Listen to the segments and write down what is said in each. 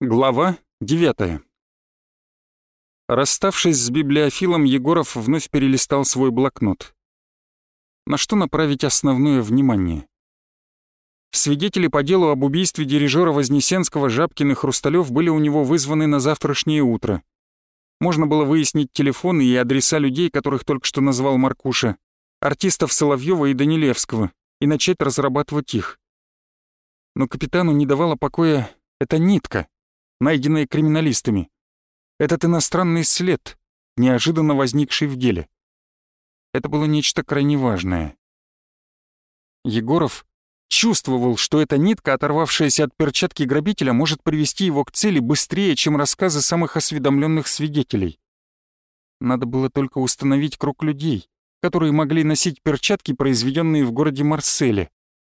Глава 9. Расставшись с библиофилом, Егоров вновь перелистал свой блокнот. На что направить основное внимание? Свидетели по делу об убийстве дирижера Вознесенского, Жабкин и Хрусталёв были у него вызваны на завтрашнее утро. Можно было выяснить телефоны и адреса людей, которых только что назвал Маркуша, артистов Соловьева и Данилевского, и начать разрабатывать их. Но капитану не давала покоя эта нитка, найденные криминалистами. Этот иностранный след, неожиданно возникший в деле. Это было нечто крайне важное. Егоров чувствовал, что эта нитка, оторвавшаяся от перчатки грабителя, может привести его к цели быстрее, чем рассказы самых осведомленных свидетелей. Надо было только установить круг людей, которые могли носить перчатки, произведенные в городе Марселе.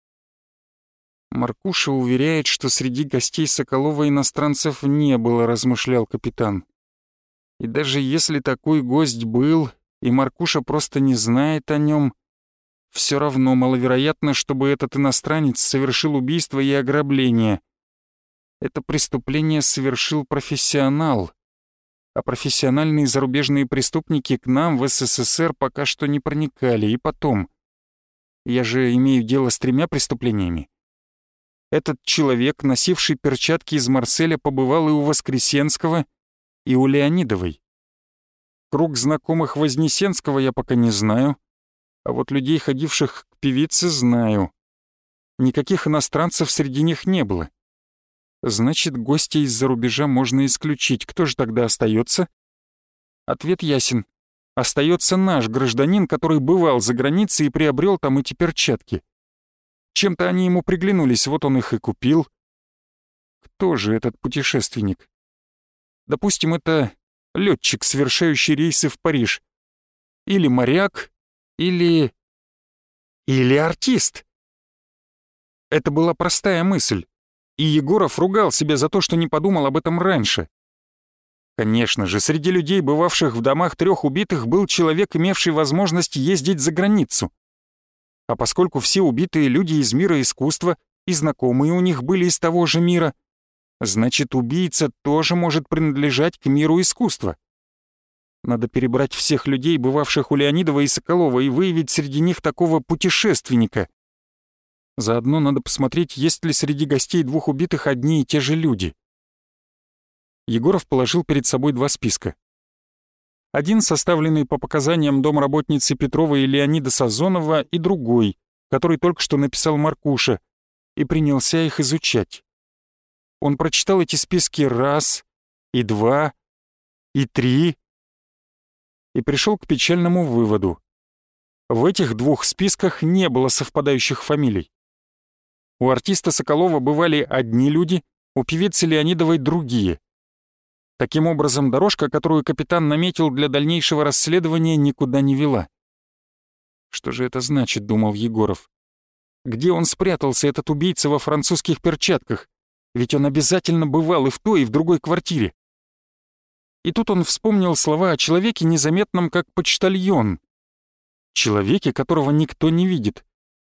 «Маркуша уверяет, что среди гостей Соколова иностранцев не было», — размышлял капитан. «И даже если такой гость был, и Маркуша просто не знает о нем, все равно маловероятно, чтобы этот иностранец совершил убийство и ограбление. Это преступление совершил профессионал, а профессиональные зарубежные преступники к нам в СССР пока что не проникали. И потом, я же имею дело с 3 преступлениями. Этот человек, носивший перчатки из Марселя, побывал и у Воскресенского, и у Леонидовой. Круг знакомых Вознесенского я пока не знаю, а вот людей, ходивших к певице, знаю. Никаких иностранцев среди них не было. Значит, гостя из-за рубежа можно исключить. Кто же тогда остается? Ответ ясен. Остается наш гражданин, который бывал за границей и приобрел там эти перчатки. Чем-то они ему приглянулись, вот он их и купил. Кто же этот путешественник? Допустим, это летчик, совершающий рейсы в Париж. Или моряк, или артист. Это была простая мысль, и Егоров ругал себя за то, что не подумал об этом раньше. Конечно же, среди людей, бывавших в домах 3 убитых, был человек, имевший возможность ездить за границу. А поскольку все убитые люди из мира искусства и знакомые у них были из того же мира, значит, убийца тоже может принадлежать к миру искусства. Надо перебрать всех людей, бывавших у Леонидова и Соколова, и выявить среди них такого путешественника. Заодно надо посмотреть, есть ли среди гостей 2 убитых одни и те же люди. Егоров положил перед собой 2 списка. Один, составленный по показаниям домработницы Петрова и Леонида Сазонова, и другой, который только что написал Маркуша, и принялся их изучать. Он прочитал эти списки 1, и 2, и 3, и пришел к печальному выводу. В этих 2 списках не было совпадающих фамилий. У артиста Соколова бывали одни люди, у певицы Леонидовой другие. Таким образом, дорожка, которую капитан наметил для дальнейшего расследования, никуда не вела. «Что же это значит?» — думал Егоров. «Где он спрятался, этот убийца во французских перчатках? Ведь он обязательно бывал и в той, и в другой квартире». И тут он вспомнил слова о человеке, незаметном как почтальон. Человеке, которого никто не видит.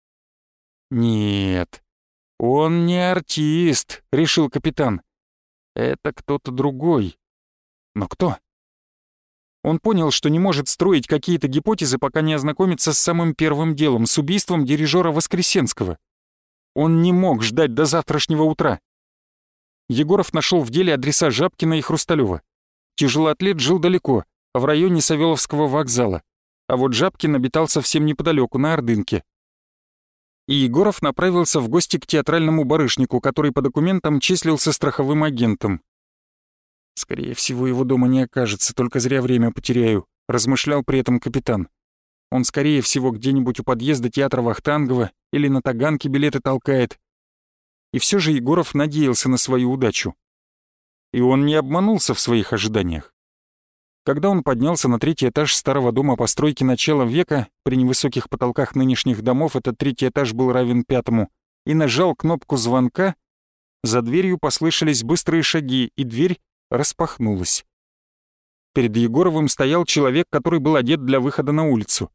«Нет, он не артист», — решил капитан. «Это кто-то другой». Но кто? Он понял, что не может строить какие-то гипотезы, пока не ознакомится с самым первым делом, с убийством дирижера Воскресенского. Он не мог ждать до завтрашнего утра. Егоров нашел в деле адреса Жабкина и Хрусталёва. Тяжелоатлет жил далеко, в районе Савеловского вокзала, а вот Жабкин обитал совсем неподалеку, на Ордынке. И Егоров направился в гости к театральному барышнику, который по документам числился страховым агентом. «Скорее всего, его дома не окажется, только зря время потеряю», — размышлял при этом капитан. «Он, скорее всего, где-нибудь у подъезда театра Вахтангова или на Таганке билеты толкает». И все же Егоров надеялся на свою удачу. И он не обманулся в своих ожиданиях. Когда он поднялся на 3-й этаж старого дома постройки начала века, при невысоких потолках нынешних домов этот 3-й этаж был равен 5-му, и нажал кнопку звонка, за дверью послышались быстрые шаги, и дверь распахнулась. Перед Егоровым стоял человек, который был одет для выхода на улицу.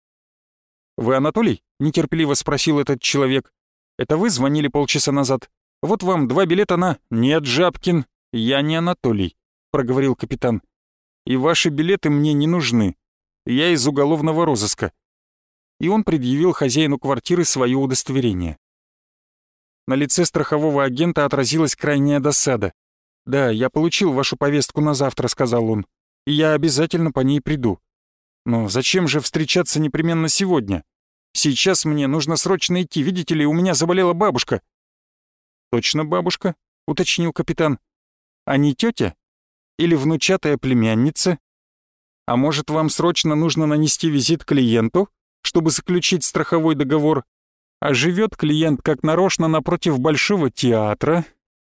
«Вы Анатолий?» — нетерпеливо спросил этот человек. «Это вы звонили полчаса назад? Вот вам 2 билета на...» «Нет, Жабкин, «Я не Анатолий», — проговорил капитан. «И ваши билеты мне не нужны. Я из уголовного розыска». И он предъявил хозяину квартиры свое удостоверение. На лице страхового агента отразилась крайняя досада. «Да, я получил вашу повестку на завтра», — сказал он, «и я обязательно по ней приду. Но зачем же встречаться непременно сегодня? Сейчас мне нужно срочно идти, видите ли, у меня заболела бабушка». «Точно бабушка?» — уточнил капитан. «А не тетя? Или внучатая племянница? А может, вам срочно нужно нанести визит клиенту, чтобы заключить страховой договор? А живет клиент как нарочно напротив Большого театра».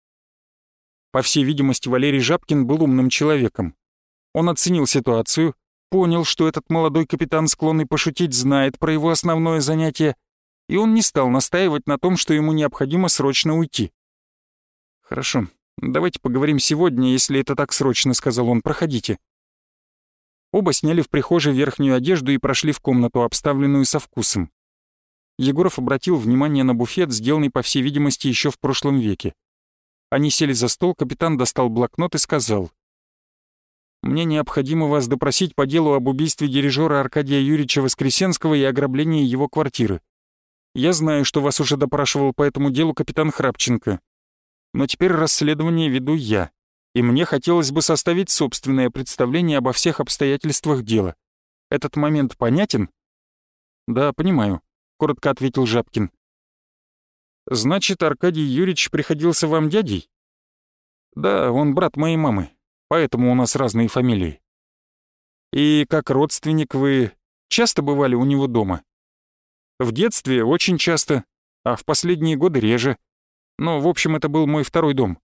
По всей видимости, Валерий Жабкин был умным человеком. Он оценил ситуацию, понял, что этот молодой капитан, склонный пошутить, знает про его основное занятие, и он не стал настаивать на том, что ему необходимо срочно уйти. «Хорошо, давайте поговорим сегодня, если это так срочно», — сказал он. «Проходите». Оба сняли в прихожей верхнюю одежду и прошли в комнату, обставленную со вкусом. Егоров обратил внимание на буфет, сделанный, по всей видимости, еще в прошлом веке. Они сели за стол, капитан достал блокнот и сказал: «Мне необходимо вас допросить по делу об убийстве дирижера Аркадия Юрьевича Воскресенского и ограблении его квартиры. Я знаю, что вас уже допрашивал по этому делу капитан Храпченко. Но теперь расследование веду я, и мне хотелось бы составить собственное представление обо всех обстоятельствах дела. Этот момент понятен?» «Да, понимаю», — коротко ответил Жабкин. «Значит, Аркадий Юрьевич приходился вам дядей?» «Да, он брат моей мамы, поэтому у нас разные фамилии». «И как родственник вы часто бывали у него дома?» «В детстве очень часто, а в последние годы реже. Но, в общем, это был мой второй дом».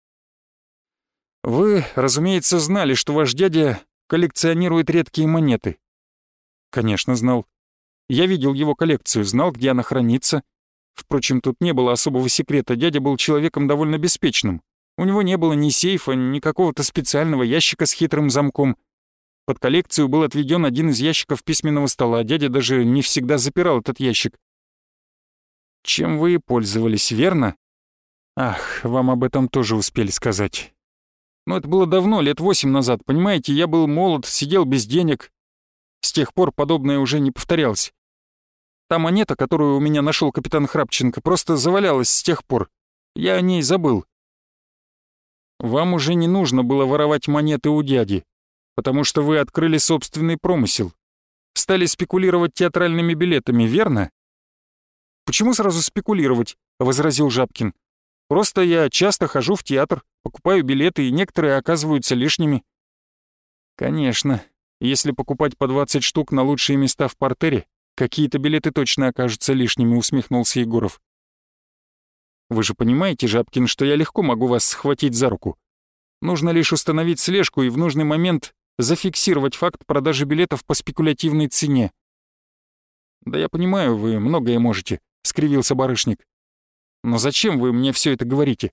«Вы, разумеется, знали, что ваш дядя коллекционирует редкие монеты?» «Конечно, знал. Я видел его коллекцию, знал, где она хранится. Впрочем, тут не было особого секрета, дядя был человеком довольно беспечным. У него не было ни сейфа, ни какого-то специального ящика с хитрым замком. Под коллекцию был отведен один из ящиков письменного стола, дядя даже не всегда запирал этот ящик. Чем вы и пользовались, верно? Ах, вам об этом тоже успели сказать. Но это было давно, лет 8 назад, понимаете, я был молод, сидел без денег. С тех пор подобное уже не повторялось. Та монета, которую у меня нашел капитан Храпченко, просто завалялась с тех пор. Я о ней забыл. Вам уже не нужно было воровать монеты у дяди, потому что вы открыли собственный промысел. Стали спекулировать театральными билетами, верно? «Почему сразу спекулировать?» — возразил Жабкин. «Просто я часто хожу в театр, покупаю билеты, и некоторые оказываются лишними». «Конечно, если покупать по 20 штук на лучшие места в партере, какие-то билеты точно окажутся лишними», — усмехнулся Егоров. «Вы же понимаете, Жабкин, что я легко могу вас схватить за руку. Нужно лишь установить слежку и в нужный момент зафиксировать факт продажи билетов по спекулятивной цене». «Да я понимаю, вы многое можете», — скривился барышник. «Но зачем вы мне все это говорите?»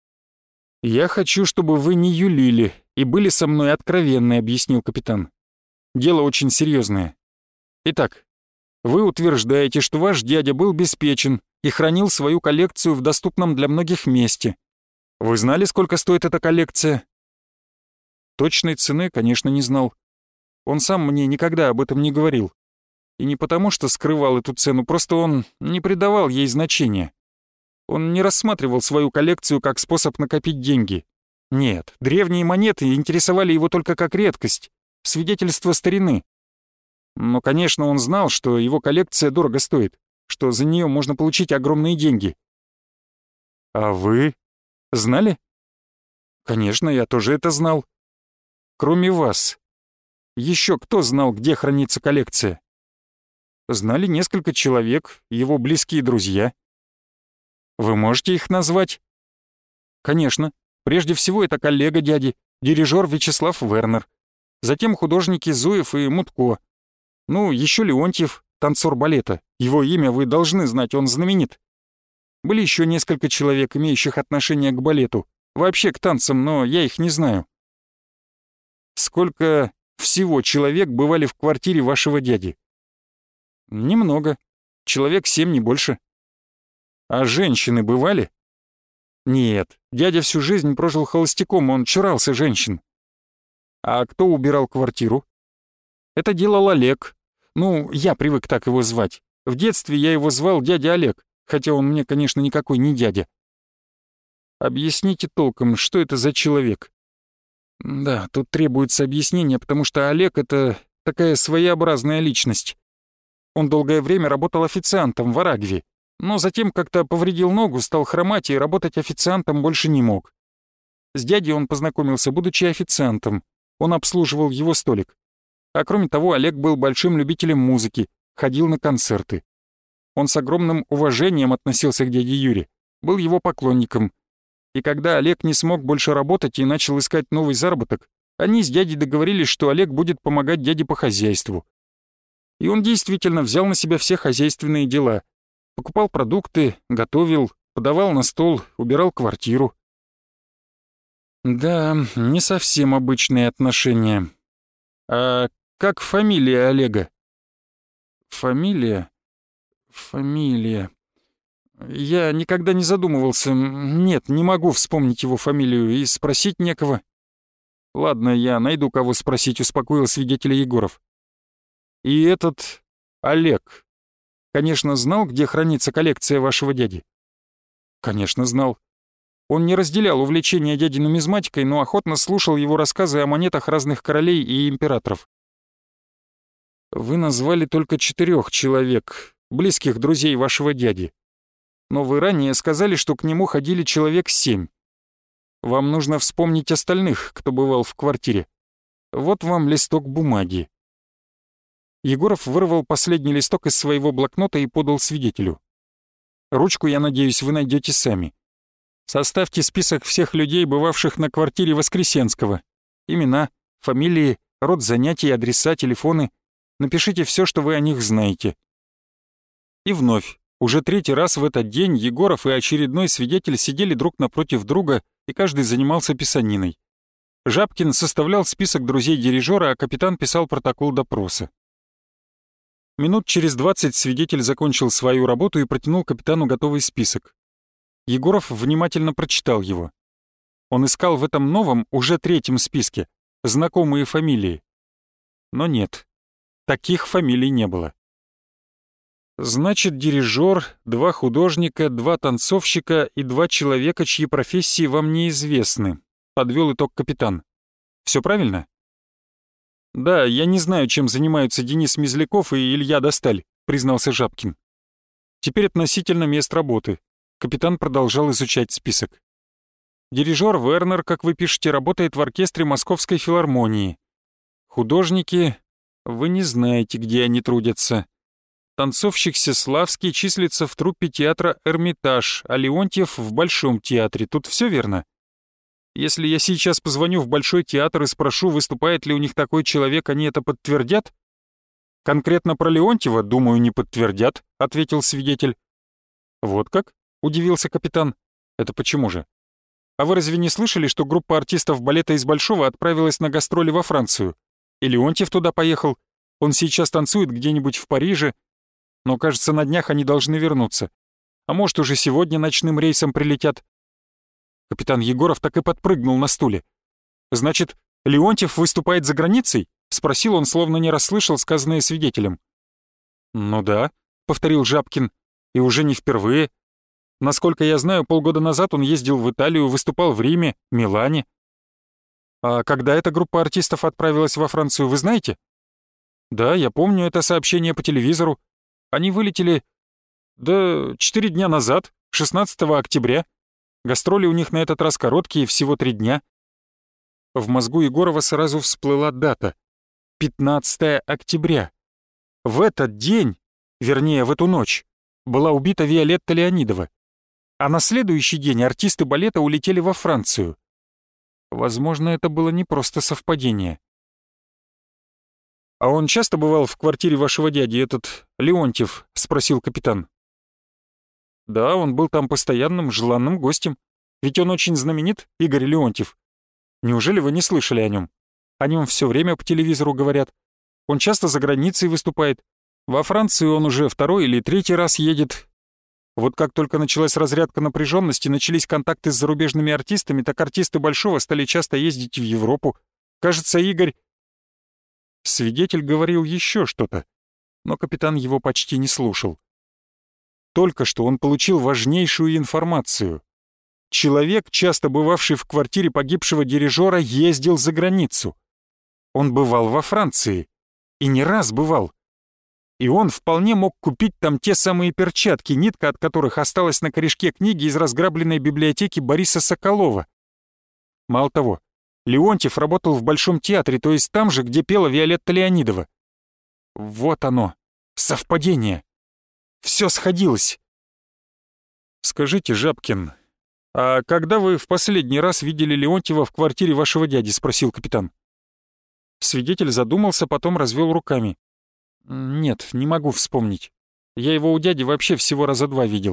«Я хочу, чтобы вы не юлили и были со мной откровенны», — объяснил капитан. «Дело очень серьезное. Итак, вы утверждаете, что ваш дядя был беспечен и хранил свою коллекцию в доступном для многих месте. Вы знали, сколько стоит эта коллекция?» Точной цены, конечно, не знал. Он сам мне никогда об этом не говорил. И не потому, что скрывал эту цену, просто он не придавал ей значения. Он не рассматривал свою коллекцию как способ накопить деньги. Нет, древние монеты интересовали его только как редкость, свидетельство старины. Но, конечно, он знал, что его коллекция дорого стоит, что за нее можно получить огромные деньги. А вы знали? Конечно, я тоже это знал. Кроме вас, еще кто знал, где хранится коллекция? Знали несколько человек, его близкие друзья. Вы можете их назвать? Конечно. Прежде всего это коллега дяди, дирижер Вячеслав Вернер. Затем художники Зуев и Мутко. Ну, еще Леонтьев, танцор балета. Его имя вы должны знать, он знаменит. Были еще несколько человек, имеющих отношение к балету. Вообще к танцам, но я их не знаю. Сколько всего человек бывали в квартире вашего дяди? Немного. Человек 7, не больше. А женщины бывали? Нет, дядя всю жизнь прожил холостяком, он чурался женщин. А кто убирал квартиру? Это делал Олег. Ну, я привык так его звать. В детстве я его звал дядя Олег, хотя он мне, конечно, никакой не дядя. Объясните толком, что это за человек? Да, тут требуется объяснение, потому что Олег — это такая своеобразная личность. Он долгое время работал официантом в Арагве, но затем как-то повредил ногу, стал хромать и работать официантом больше не мог. С дядей он познакомился, будучи официантом. Он обслуживал его столик. А кроме того, Олег был большим любителем музыки, ходил на концерты. Он с огромным уважением относился к дяде Юре, был его поклонником. И когда Олег не смог больше работать и начал искать новый заработок, они с дядей договорились, что Олег будет помогать дяде по хозяйству. И он действительно взял на себя все хозяйственные дела. Покупал продукты, готовил, подавал на стол, убирал квартиру. Да, не совсем обычные отношения. А как фамилия Олега? Фамилия? Я никогда не задумывался. Нет, не могу вспомнить его фамилию и спросить некого. Ладно, я найду кого спросить, успокоил свидетеля Егоров. И этот Олег, конечно, знал, где хранится коллекция вашего дяди? Конечно, знал. Он не разделял увлечения дяди нумизматикой, но охотно слушал его рассказы о монетах разных королей и императоров. Вы назвали только 4 человек, близких друзей вашего дяди. Но вы ранее сказали, что к нему ходили человек 7. Вам нужно вспомнить остальных, кто бывал в квартире. Вот вам листок бумаги. Егоров вырвал последний листок из своего блокнота и подал свидетелю. Ручку, я надеюсь, вы найдете сами. Составьте список всех людей, бывавших на квартире Воскресенского. Имена, фамилии, род занятий, адреса, телефоны. Напишите все, что вы о них знаете. И вновь, уже 3-й раз в этот день Егоров и очередной свидетель сидели друг напротив друга, и каждый занимался писаниной. Жабкин составлял список друзей дирижера, а капитан писал протокол допроса. Минут через 20 свидетель закончил свою работу и протянул капитану готовый список. Егоров внимательно прочитал его. Он искал в этом новом, уже 3-м списке, знакомые фамилии. Но нет, таких фамилий не было. Значит, дирижер, 2 художника, 2 танцовщика и 2 человека, чьи профессии вам неизвестны, подвел итог капитан. Все правильно? Да, я не знаю, чем занимаются Денис Мезляков и Илья Досталь, признался Жабкин. Теперь относительно мест работы. Капитан продолжал изучать список. Дирижер Вернер, как вы пишете, работает в оркестре Московской филармонии. Художники, вы не знаете, где они трудятся. Танцовщик Сеславский числится в труппе театра «Эрмитаж», а Леонтьев в Большом театре. Тут все верно? Если я сейчас позвоню в Большой театр и спрошу, выступает ли у них такой человек, они это подтвердят? Конкретно про Леонтьева, думаю, не подтвердят, ответил свидетель. Вот как? Удивился капитан. Это почему же? А вы разве не слышали, что группа артистов балета из Большого отправилась на гастроли во Францию? И Леонтьев туда поехал. Он сейчас танцует где-нибудь в Париже. Но, кажется, на днях они должны вернуться. А может, уже сегодня ночным рейсом прилетят. Капитан Егоров так и подпрыгнул на стуле. «Значит, Леонтьев выступает за границей?» — спросил он, словно не расслышал сказанное свидетелем. «Ну да», — повторил Жабкин, — «и уже не впервые. Насколько я знаю, полгода назад он ездил в Италию, выступал в Риме, Милане. А когда эта группа артистов отправилась во Францию, вы знаете?» «Да, я помню это сообщение по телевизору. Они вылетели, 4 дня назад, 16 октября. Гастроли у них на этот раз короткие, всего 3 дня». В мозгу Егорова сразу всплыла дата. 15 октября. В этот день, вернее, в эту ночь, была убита Виолетта Леонидова. А на следующий день артисты балета улетели во Францию. Возможно, это было не просто совпадение. «А он часто бывал в квартире вашего дяди, этот Леонтьев?» — спросил капитан. «Да, он был там постоянным, желанным гостем. Ведь он очень знаменит, Игорь Леонтьев. Неужели вы не слышали о нем? О нем все время по телевизору говорят. Он часто за границей выступает. Во Францию он уже 2-й или 3-й раз едет. Вот как только началась разрядка напряженности, начались контакты с зарубежными артистами, так артисты Большого стали часто ездить в Европу. Кажется, Игорь...» Свидетель говорил еще что-то, но капитан его почти не слушал. Только что он получил важнейшую информацию. Человек, часто бывавший в квартире погибшего дирижера, ездил за границу. Он бывал во Франции. И не раз бывал. И он вполне мог купить там те самые перчатки, нитка от которых осталась на корешке книги из разграбленной библиотеки Бориса Соколова. Мало того, Леонтьев работал в Большом театре, то есть там же, где пела Виолетта Леонидова. Вот оно, совпадение. Все сходилось. «Скажите, Жабкин, а когда вы в последний раз видели Леонтьева в квартире вашего дяди?» — спросил капитан. Свидетель задумался, потом развел руками. «Нет, не могу вспомнить. Я его у дяди вообще всего раза 2 видел».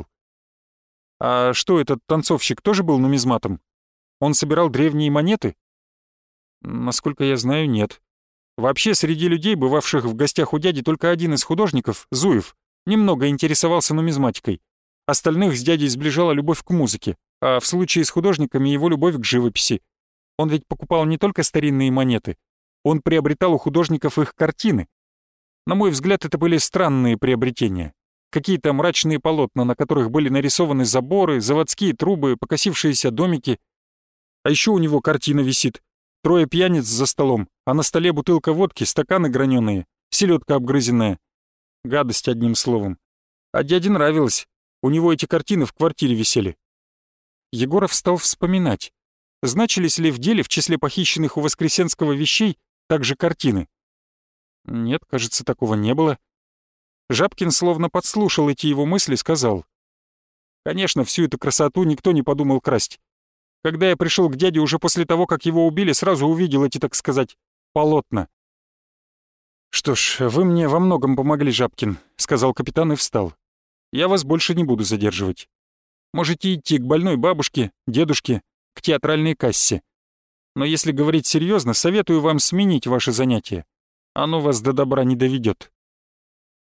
«А что, этот танцовщик тоже был нумизматом? Он собирал древние монеты?» «Насколько я знаю, нет. Вообще, среди людей, бывавших в гостях у дяди, только один из художников, Зуев, немного интересовался нумизматикой. Остальных с дядей сближала любовь к музыке, а в случае с художниками его любовь к живописи. Он ведь покупал не только старинные монеты, он приобретал у художников их картины. На мой взгляд, это были странные приобретения. Какие-то мрачные полотна, на которых были нарисованы заборы, заводские трубы, покосившиеся домики. А еще у него картина висит. 3 пьяниц за столом, а на столе бутылка водки, стаканы граненые, селедка обгрызенная. Гадость, одним словом. А дяде нравилось. У него эти картины в квартире висели». Егоров стал вспоминать, значились ли в деле в числе похищенных у Воскресенского вещей также картины. Нет, кажется, такого не было. Жабкин словно подслушал эти его мысли, сказал: «Конечно, всю эту красоту никто не подумал красть. Когда я пришел к дяде уже после того, как его убили, сразу увидел эти, так сказать, полотна». «Что ж, вы мне во многом помогли, Жабкин», — сказал капитан и встал. «Я вас больше не буду задерживать. Можете идти к больной бабушке, дедушке, к театральной кассе. Но если говорить серьезно, советую вам сменить ваше занятие. Оно вас до добра не доведет.